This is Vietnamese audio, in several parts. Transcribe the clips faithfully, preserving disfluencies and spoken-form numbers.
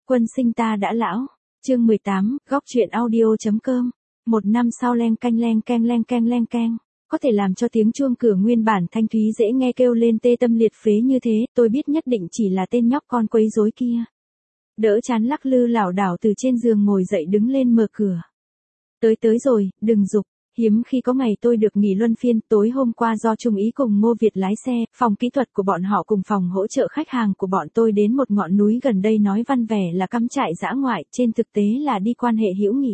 Quân sinh ta đã lão. Chương mười tám, góc truyện audio.com. Một năm sau leng canh leng keng leng keng leng keng. Có thể làm cho tiếng chuông cửa nguyên bản thanh thúy dễ nghe kêu lên tê tâm liệt phế như thế, tôi biết nhất định chỉ là tên nhóc con quấy rối kia. Đỡ chán lắc lư lảo đảo từ trên giường ngồi dậy đứng lên mở cửa. Tới tới rồi, đừng giục. Hiếm khi có ngày tôi được nghỉ luân phiên. Tối hôm qua do Trung Ý cùng Ngô Việt lái xe, phòng kỹ thuật của bọn họ cùng phòng hỗ trợ khách hàng của bọn tôi đến một ngọn núi gần đây nói văn vẻ là cắm trại dã ngoại, trên thực tế là đi quan hệ hữu nghị.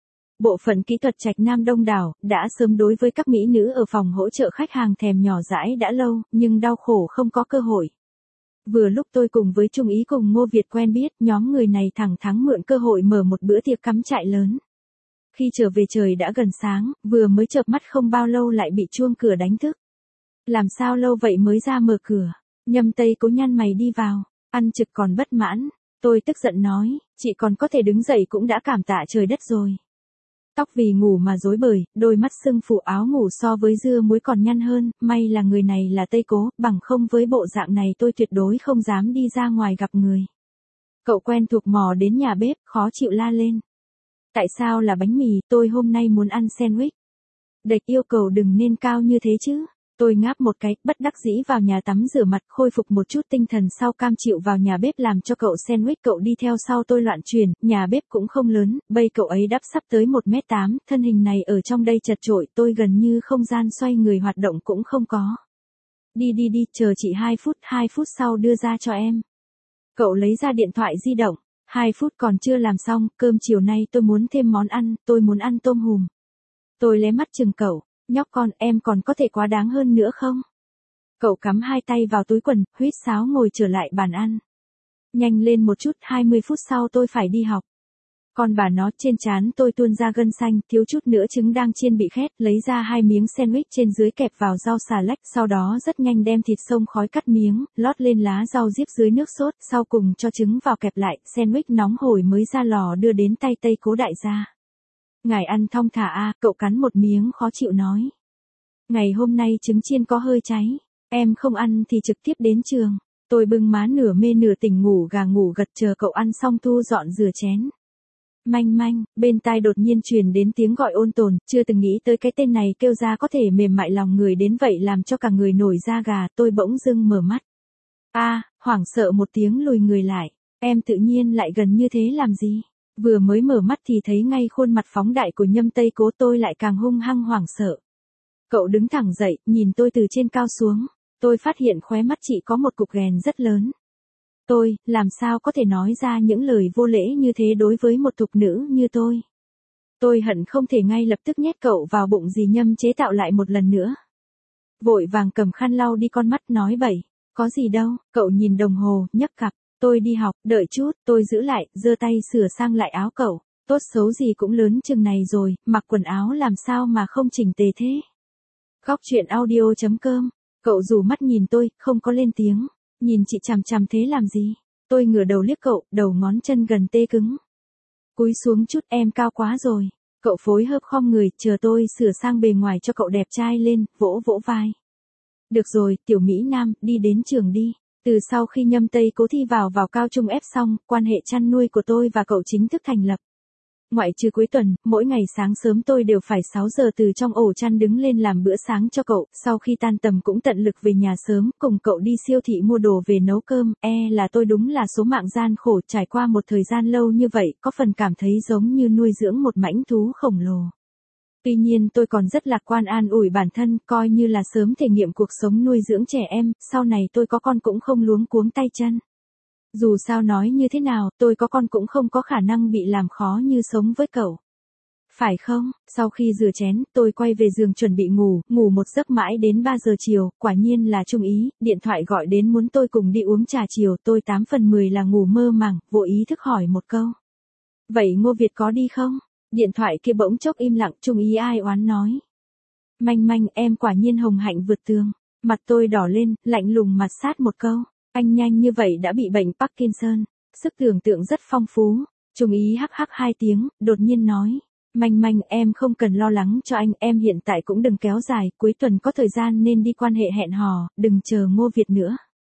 Bộ phận kỹ thuật Trạch Nam đông đảo, đã sớm đối với các mỹ nữ ở phòng hỗ trợ khách hàng thèm nhỏ dãi đã lâu, nhưng đau khổ không có cơ hội. Vừa lúc tôi cùng với Trung Ý cùng Ngô Việt quen biết, nhóm người này thẳng thắn mượn cơ hội mở một bữa tiệc cắm trại lớn. Khi trở về trời đã gần sáng, vừa mới chợp mắt không bao lâu lại bị chuông cửa đánh thức. Làm sao lâu vậy mới ra mở cửa? Nhâm Tây Cố nhăn mày đi vào, ăn trực còn bất mãn. Tôi tức giận nói, chị còn có thể đứng dậy cũng đã cảm tạ trời đất rồi. Tóc vì ngủ mà rối bời, đôi mắt sưng phù, áo ngủ so với dưa muối còn nhăn hơn, may là người này là Tây Cố, bằng không với bộ dạng này tôi tuyệt đối không dám đi ra ngoài gặp người. Cậu quen thuộc mò đến nhà bếp, khó chịu la lên. Tại sao là bánh mì, tôi hôm nay muốn ăn sandwich. Địch yêu cầu đừng nên cao như thế chứ. Tôi ngáp một cái, bất đắc dĩ vào nhà tắm rửa mặt, khôi phục một chút tinh thần sau cam chịu vào nhà bếp làm cho cậu sandwich. Cậu đi theo sau tôi loạn truyền, nhà bếp cũng không lớn, bây cậu ấy đắp sắp tới một mét tám, thân hình này ở trong đây chật chội, tôi gần như không gian xoay người hoạt động cũng không có. Đi đi đi, chờ chị hai phút, hai phút sau đưa ra cho em. Cậu lấy ra điện thoại di động. Hai phút còn chưa làm xong, cơm chiều nay tôi muốn thêm món ăn, tôi muốn ăn tôm hùm. Tôi lé mắt chừng cậu, nhóc con em còn có thể quá đáng hơn nữa không? Cậu cắm hai tay vào túi quần, huýt sáo ngồi trở lại bàn ăn. Nhanh lên một chút, hai mươi phút sau tôi phải đi học. Còn bà nó, trên trán tôi tuôn ra gân xanh, thiếu chút nữa trứng đang chiên bị khét, lấy ra hai miếng sandwich trên dưới kẹp vào rau xà lách, sau đó rất nhanh đem thịt xông khói cắt miếng, lót lên lá rau diếp dưới nước sốt, sau cùng cho trứng vào kẹp lại, sandwich nóng hổi mới ra lò đưa đến tay Tây Cố đại gia. Ngài ăn thong thả a, cậu cắn một miếng khó chịu nói. Ngày hôm nay trứng chiên có hơi cháy, em không ăn thì trực tiếp đến trường. Tôi bưng má nửa mê nửa tỉnh ngủ gà ngủ gật chờ cậu ăn xong thu dọn rửa chén. Manh manh, bên tai đột nhiên truyền đến tiếng gọi ôn tồn, chưa từng nghĩ tới cái tên này kêu ra có thể mềm mại lòng người đến vậy làm cho cả người nổi da gà, tôi bỗng dưng mở mắt. A, à, hoảng sợ một tiếng lùi người lại, em tự nhiên lại gần như thế làm gì? Vừa mới mở mắt thì thấy ngay khuôn mặt phóng đại của Nhâm Tây Cố, tôi lại càng hung hăng hoảng sợ. Cậu đứng thẳng dậy, nhìn tôi từ trên cao xuống, tôi phát hiện khóe mắt chị có một cục ghèn rất lớn. Tôi, làm sao có thể nói ra những lời vô lễ như thế đối với một thục nữ như tôi. Tôi hận không thể ngay lập tức nhét cậu vào bụng dì Nhâm chế tạo lại một lần nữa. Vội vàng cầm khăn lau đi con mắt nói bậy, có gì đâu, cậu nhìn đồng hồ, nhấc cặp, tôi đi học, đợi chút, tôi giữ lại, giơ tay sửa sang lại áo cậu, tốt xấu gì cũng lớn chừng này rồi, mặc quần áo làm sao mà không chỉnh tề thế. Góc truyện audio.com, cậu rủ mắt nhìn tôi, không có lên tiếng. Nhìn chị chằm chằm thế làm gì? Tôi ngửa đầu liếc cậu, đầu ngón chân gần tê cứng. Cúi xuống chút, em cao quá rồi. Cậu phối hợp khom người, chờ tôi sửa sang bề ngoài cho cậu đẹp trai lên, vỗ vỗ vai. Được rồi, tiểu Mỹ Nam, đi đến trường đi. Từ sau khi Nhâm Tây Cố thi vào vào cao trung ép xong, quan hệ chăn nuôi của tôi và cậu chính thức thành lập. Ngoại trừ cuối tuần, mỗi ngày sáng sớm tôi đều phải sáu giờ từ trong ổ chăn đứng lên làm bữa sáng cho cậu, sau khi tan tầm cũng tận lực về nhà sớm, cùng cậu đi siêu thị mua đồ về nấu cơm, e là tôi đúng là số mạng gian khổ trải qua một thời gian lâu như vậy, có phần cảm thấy giống như nuôi dưỡng một mãnh thú khổng lồ. Tuy nhiên tôi còn rất lạc quan an ủi bản thân, coi như là sớm thể nghiệm cuộc sống nuôi dưỡng trẻ em, sau này tôi có con cũng không luống cuống tay chân. Dù sao nói như thế nào, tôi có con cũng không có khả năng bị làm khó như sống với cậu. Phải không? Sau khi rửa chén, tôi quay về giường chuẩn bị ngủ, ngủ một giấc mãi đến ba giờ chiều, quả nhiên là Trung Ý, điện thoại gọi đến muốn tôi cùng đi uống trà chiều, tôi tám phần mười là ngủ mơ màng, vô ý thức hỏi một câu. Vậy Ngô Việt có đi không? Điện thoại kia bỗng chốc im lặng, Trung Ý ai oán nói. Manh manh, em quả nhiên hồng hạnh vượt tường. Mặt tôi đỏ lên, lạnh lùng mặt sát một câu. Anh nhanh như vậy đã bị bệnh Parkinson, sức tưởng tượng rất phong phú. Trung Ý hắc hắc hai tiếng, đột nhiên nói. Manh manh, em không cần lo lắng cho anh, em hiện tại cũng đừng kéo dài, cuối tuần có thời gian nên đi quan hệ hẹn hò, đừng chờ Ngô Việt nữa.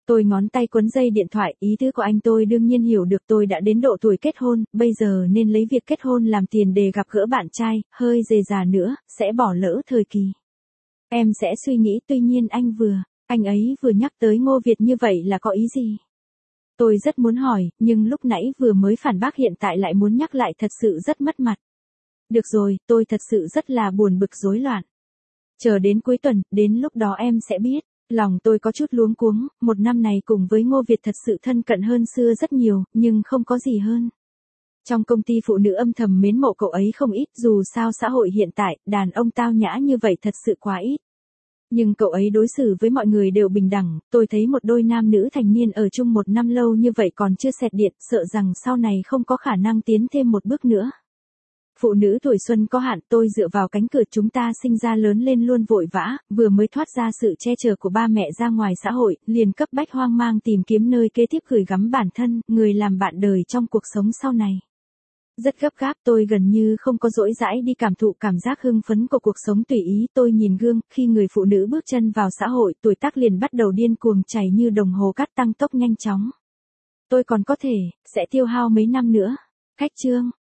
Tôi ngón tay quấn dây điện thoại, ý tứ của anh tôi đương nhiên hiểu được, tôi đã đến độ tuổi kết hôn, bây giờ nên lấy việc kết hôn làm tiền để gặp gỡ bạn trai, hơi dề già nữa, sẽ bỏ lỡ thời kỳ. Em sẽ suy nghĩ, tuy nhiên anh vừa, anh ấy vừa nhắc tới Ngô Việt như vậy là có ý gì? Tôi rất muốn hỏi, nhưng lúc nãy vừa mới phản bác hiện tại lại muốn nhắc lại thật sự rất mất mặt. Được rồi, tôi thật sự rất là buồn bực rối loạn. Chờ đến cuối tuần, đến lúc đó em sẽ biết. Lòng tôi có chút luống cuống, một năm này cùng với Ngô Việt thật sự thân cận hơn xưa rất nhiều, nhưng không có gì hơn. Trong công ty phụ nữ âm thầm mến mộ cậu ấy không ít, dù sao xã hội hiện tại, đàn ông tao nhã như vậy thật sự quá ít. Nhưng cậu ấy đối xử với mọi người đều bình đẳng, tôi thấy một đôi nam nữ thành niên ở chung một năm lâu như vậy còn chưa xẹt điện, sợ rằng sau này không có khả năng tiến thêm một bước nữa. Phụ nữ tuổi xuân có hạn, tôi dựa vào cánh cửa chúng ta sinh ra lớn lên luôn vội vã, vừa mới thoát ra sự che chở của ba mẹ ra ngoài xã hội, liền cấp bách hoang mang tìm kiếm nơi kế tiếp gửi gắm bản thân, người làm bạn đời trong cuộc sống sau này. Rất gấp gáp, tôi gần như không có dỗi dãi đi cảm thụ cảm giác hưng phấn của cuộc sống tùy ý, tôi nhìn gương, khi người phụ nữ bước chân vào xã hội, tuổi tác liền bắt đầu điên cuồng chảy như đồng hồ cát tăng tốc nhanh chóng. Tôi còn có thể, sẽ tiêu hao mấy năm nữa. Khách trương